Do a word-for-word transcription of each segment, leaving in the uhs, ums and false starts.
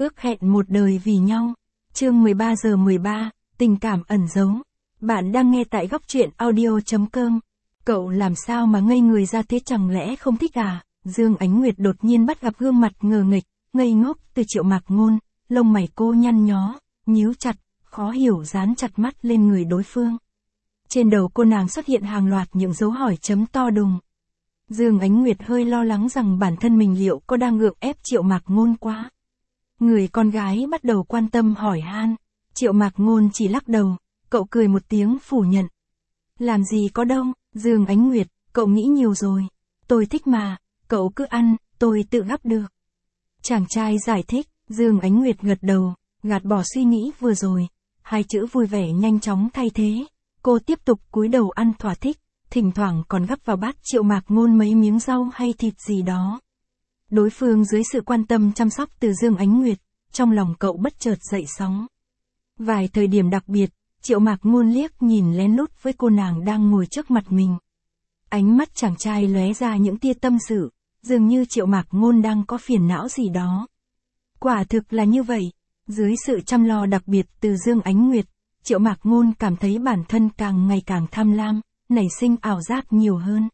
Ước hẹn một đời vì nhau. Chương mười ba giờ mười ba, tình cảm ẩn giấu. Bạn đang nghe tại góc truyện audio chấm com. Cậu làm sao mà ngây người ra thế, chẳng lẽ không thích à? Dương Ánh Nguyệt đột nhiên bắt gặp gương mặt ngờ nghịch, ngây ngốc từ Triệu Mạc Ngôn, lông mày cô nhăn nhó, nhíu chặt, khó hiểu dán chặt mắt lên người đối phương. Trên đầu cô nàng xuất hiện hàng loạt những dấu hỏi chấm to đùng. Dương Ánh Nguyệt hơi lo lắng rằng bản thân mình liệu có đang gượng ép Triệu Mạc Ngôn quá. Người con gái bắt đầu quan tâm hỏi han. Triệu Mạc Ngôn chỉ lắc đầu, cậu cười một tiếng phủ nhận. Làm gì có đâu, Dương Ánh Nguyệt, cậu nghĩ nhiều rồi. Tôi thích mà, cậu cứ ăn, tôi tự gắp được. Chàng trai giải thích, Dương Ánh Nguyệt gật đầu, gạt bỏ suy nghĩ vừa rồi. Hai chữ vui vẻ nhanh chóng thay thế. Cô tiếp tục cúi đầu ăn thỏa thích, thỉnh thoảng còn gắp vào bát Triệu Mạc Ngôn mấy miếng rau hay thịt gì đó. Đối phương dưới sự quan tâm chăm sóc từ Dương Ánh Nguyệt, trong lòng cậu bất chợt dậy sóng. Vài thời điểm đặc biệt, Triệu Mạc Ngôn liếc nhìn lén lút với cô nàng đang ngồi trước mặt mình. Ánh mắt chàng trai lóe ra những tia tâm sự, dường như Triệu Mạc Ngôn đang có phiền não gì đó. Quả thực là như vậy, dưới sự chăm lo đặc biệt từ Dương Ánh Nguyệt, Triệu Mạc Ngôn cảm thấy bản thân càng ngày càng tham lam, nảy sinh ảo giác nhiều hơn.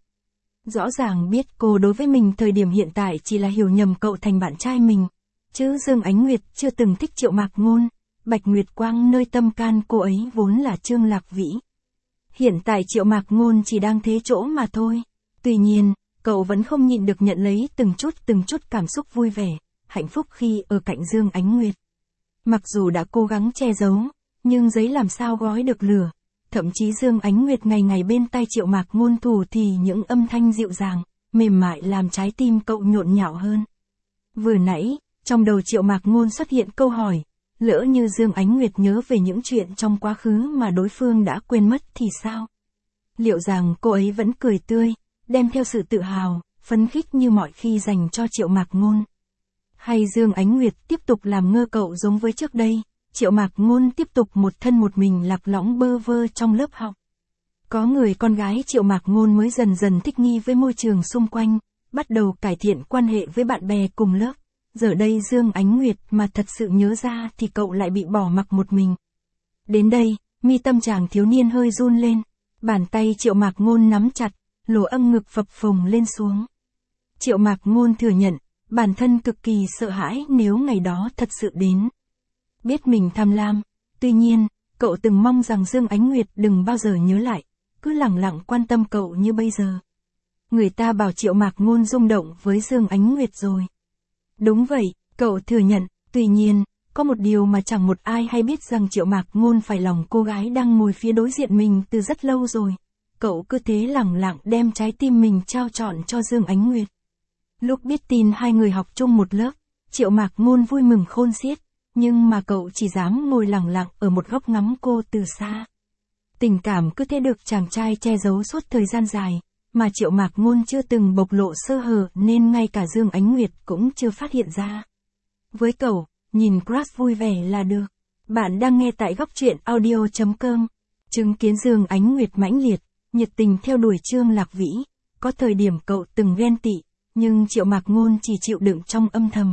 Rõ ràng biết cô đối với mình thời điểm hiện tại chỉ là hiểu nhầm cậu thành bạn trai mình, chứ Dương Ánh Nguyệt chưa từng thích Triệu Mạc Ngôn. Bạch Nguyệt Quang nơi tâm can cô ấy vốn là Trương Lạc Vĩ. Hiện tại Triệu Mạc Ngôn chỉ đang thế chỗ mà thôi. Tuy nhiên, cậu vẫn không nhịn được nhận lấy từng chút từng chút cảm xúc vui vẻ, hạnh phúc khi ở cạnh Dương Ánh Nguyệt. Mặc dù đã cố gắng che giấu, nhưng giấy làm sao gói được lửa. Thậm chí Dương Ánh Nguyệt ngày ngày bên tay Triệu Mạc Ngôn thủ thì những âm thanh dịu dàng, mềm mại làm trái tim cậu nhộn nhạo hơn. Vừa nãy, trong đầu Triệu Mạc Ngôn xuất hiện câu hỏi, lỡ như Dương Ánh Nguyệt nhớ về những chuyện trong quá khứ mà đối phương đã quên mất thì sao? Liệu rằng cô ấy vẫn cười tươi, đem theo sự tự hào, phấn khích như mọi khi dành cho Triệu Mạc Ngôn? Hay Dương Ánh Nguyệt tiếp tục làm ngơ cậu giống với trước đây? Triệu Mạc Ngôn tiếp tục một thân một mình lạc lõng bơ vơ trong lớp học. Có người con gái Triệu Mạc Ngôn mới dần dần thích nghi với môi trường xung quanh, bắt đầu cải thiện quan hệ với bạn bè cùng lớp. Giờ đây Dương Ánh Nguyệt mà thật sự nhớ ra thì cậu lại bị bỏ mặc một mình. Đến đây, mi tâm chàng thiếu niên hơi run lên, bàn tay Triệu Mạc Ngôn nắm chặt, lỗ âm ngực phập phồng lên xuống. Triệu Mạc Ngôn thừa nhận, bản thân cực kỳ sợ hãi nếu ngày đó thật sự đến. Biết mình tham lam, tuy nhiên, cậu từng mong rằng Dương Ánh Nguyệt đừng bao giờ nhớ lại, cứ lẳng lặng quan tâm cậu như bây giờ. Người ta bảo Triệu Mạc Ngôn rung động với Dương Ánh Nguyệt rồi. Đúng vậy, cậu thừa nhận, tuy nhiên, có một điều mà chẳng một ai hay biết rằng Triệu Mạc Ngôn phải lòng cô gái đang ngồi phía đối diện mình từ rất lâu rồi. Cậu cứ thế lẳng lặng đem trái tim mình trao trọn cho Dương Ánh Nguyệt. Lúc biết tin hai người học chung một lớp, Triệu Mạc Ngôn vui mừng khôn xiết, nhưng mà cậu chỉ dám ngồi lẳng lặng ở một góc ngắm cô từ xa. Tình cảm cứ thế được chàng trai che giấu suốt thời gian dài, mà Triệu Mạc Ngôn chưa từng bộc lộ sơ hở nên ngay cả Dương Ánh Nguyệt cũng chưa phát hiện ra. Với cậu, nhìn crush vui vẻ là được. Bạn đang nghe tại góc truyện audio chấm com. Chứng kiến Dương Ánh Nguyệt mãnh liệt, nhiệt tình theo đuổi Trương Lạc Vĩ. Có thời điểm cậu từng ghen tị, nhưng Triệu Mạc Ngôn chỉ chịu đựng trong âm thầm.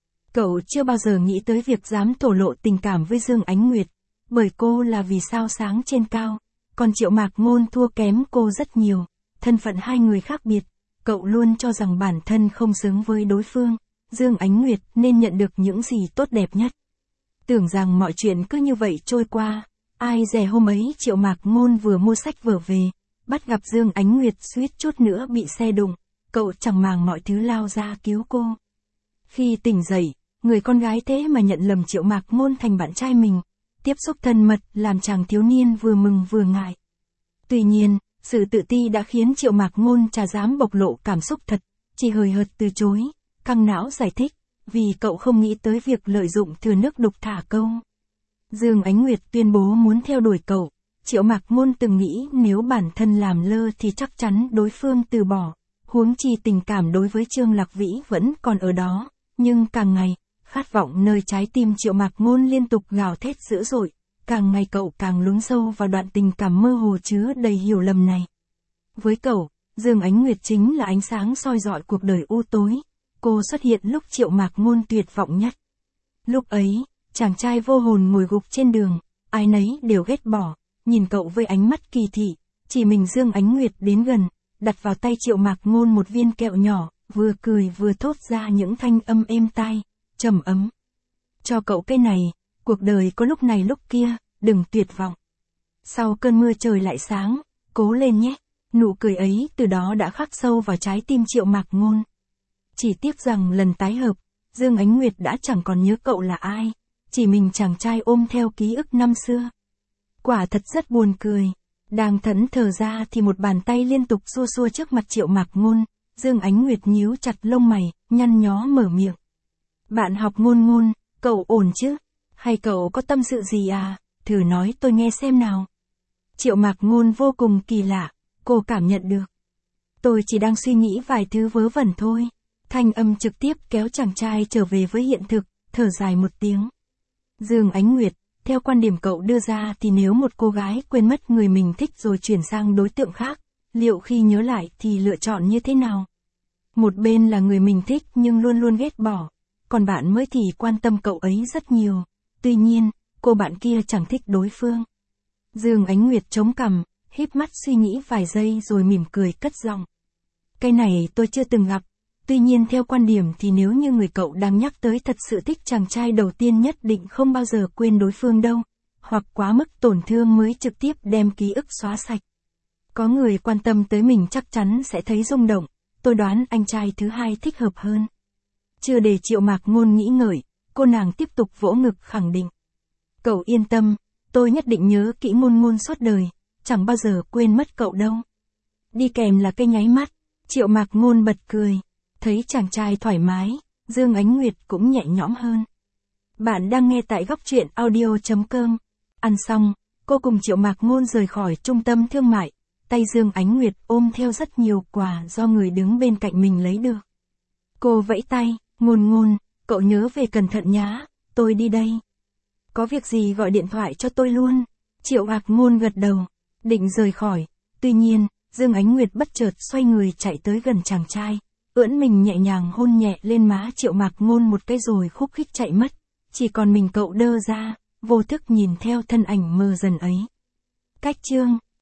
Cậu chưa bao giờ nghĩ tới việc dám thổ lộ tình cảm với Dương Ánh Nguyệt, bởi cô là vì sao sáng trên cao, còn Triệu Mạc Ngôn thua kém cô rất nhiều. Thân phận hai người khác biệt, cậu luôn cho rằng bản thân không xứng với đối phương, Dương Ánh Nguyệt nên nhận được những gì tốt đẹp nhất. Tưởng rằng mọi chuyện cứ như vậy trôi qua, ai dè hôm ấy Triệu Mạc Ngôn vừa mua sách vở về, bắt gặp Dương Ánh Nguyệt suýt chút nữa bị xe đụng, cậu chẳng màng mọi thứ lao ra cứu cô. Khi tỉnh dậy, người con gái thế mà nhận lầm Triệu Mạc Ngôn thành bạn trai mình, tiếp xúc thân mật làm chàng thiếu niên vừa mừng vừa ngại. Tuy nhiên, sự tự ti đã khiến Triệu Mạc Ngôn chả dám bộc lộ cảm xúc thật, chỉ hời hợt từ chối, căng não giải thích, vì cậu không nghĩ tới việc lợi dụng thừa nước đục thả câu. Dương Ánh Nguyệt tuyên bố muốn theo đuổi cậu, Triệu Mạc Ngôn từng nghĩ nếu bản thân làm lơ thì chắc chắn đối phương từ bỏ, huống chi tình cảm đối với Trương Lạc Vĩ vẫn còn ở đó, nhưng càng ngày, khát vọng nơi trái tim Triệu Mạc Ngôn liên tục gào thét dữ dội. Càng ngày cậu càng lún sâu vào đoạn tình cảm mơ hồ chứa đầy hiểu lầm này. Với cậu, Dương Ánh Nguyệt chính là ánh sáng soi rọi cuộc đời u tối. Cô xuất hiện lúc Triệu Mạc Ngôn tuyệt vọng nhất. Lúc ấy, chàng trai vô hồn ngồi gục trên đường, ai nấy đều ghét bỏ, nhìn cậu với ánh mắt kỳ thị, chỉ mình Dương Ánh Nguyệt đến gần, đặt vào tay Triệu Mạc Ngôn một viên kẹo nhỏ, vừa cười vừa thốt ra những thanh âm êm tai, trầm ấm. Cho cậu cái này, cuộc đời có lúc này lúc kia, đừng tuyệt vọng. Sau cơn mưa trời lại sáng, cố lên nhé. Nụ cười ấy từ đó đã khắc sâu vào trái tim Triệu Mạc Ngôn. Chỉ tiếc rằng lần tái hợp, Dương Ánh Nguyệt đã chẳng còn nhớ cậu là ai, chỉ mình chàng trai ôm theo ký ức năm xưa. Quả thật rất buồn cười. Đang thẫn thờ ra thì một bàn tay liên tục xua xua trước mặt Triệu Mạc Ngôn, Dương Ánh Nguyệt nhíu chặt lông mày, nhăn nhó mở miệng. Bạn học Ngôn Ngôn, cậu ổn chứ? Hay cậu có tâm sự gì à? Thử nói tôi nghe xem nào. Triệu Mạc Ngôn vô cùng kỳ lạ, cô cảm nhận được. Tôi chỉ đang suy nghĩ vài thứ vớ vẩn thôi. Thanh âm trực tiếp kéo chàng trai trở về với hiện thực, thở dài một tiếng. Dương Ánh Nguyệt, theo quan điểm cậu đưa ra thì nếu một cô gái quên mất người mình thích rồi chuyển sang đối tượng khác, liệu khi nhớ lại thì lựa chọn như thế nào? Một bên là người mình thích nhưng luôn luôn ghét bỏ, còn bạn mới thì quan tâm cậu ấy rất nhiều. Tuy nhiên, cô bạn kia chẳng thích đối phương. Dương Ánh Nguyệt chống cằm, híp mắt suy nghĩ vài giây rồi mỉm cười cất giọng. Cái này tôi chưa từng gặp. Tuy nhiên theo quan điểm thì nếu như người cậu đang nhắc tới thật sự thích chàng trai đầu tiên nhất định không bao giờ quên đối phương đâu, hoặc quá mức tổn thương mới trực tiếp đem ký ức xóa sạch. Có người quan tâm tới mình chắc chắn sẽ thấy rung động, tôi đoán anh trai thứ hai thích hợp hơn. Chưa để Triệu Mạc Ngôn nghĩ ngợi, cô nàng tiếp tục vỗ ngực khẳng định. Cậu yên tâm, tôi nhất định nhớ kỹ Ngôn Ngôn suốt đời, chẳng bao giờ quên mất cậu đâu. Đi kèm là cái nháy mắt, Triệu Mạc Ngôn bật cười. Thấy chàng trai thoải mái, Dương Ánh Nguyệt cũng nhẹ nhõm hơn. Bạn đang nghe tại góc truyện audio chấm com. Ăn xong, cô cùng Triệu Mạc Ngôn rời khỏi trung tâm thương mại, tay Dương Ánh Nguyệt ôm theo rất nhiều quà do người đứng bên cạnh mình lấy được. Cô vẫy tay, Ngôn Ngôn, cậu nhớ về cẩn thận nhá, tôi đi đây. Có việc gì gọi điện thoại cho tôi luôn. Triệu Mạc Ngôn gật đầu, định rời khỏi, tuy nhiên, Dương Ánh Nguyệt bất chợt xoay người chạy tới gần chàng trai. Ưỡn mình nhẹ nhàng hôn nhẹ lên má Triệu Mạc Ngôn một cái rồi khúc khích chạy mất, chỉ còn mình cậu đơ ra, vô thức nhìn theo thân ảnh mờ dần ấy. Cách chương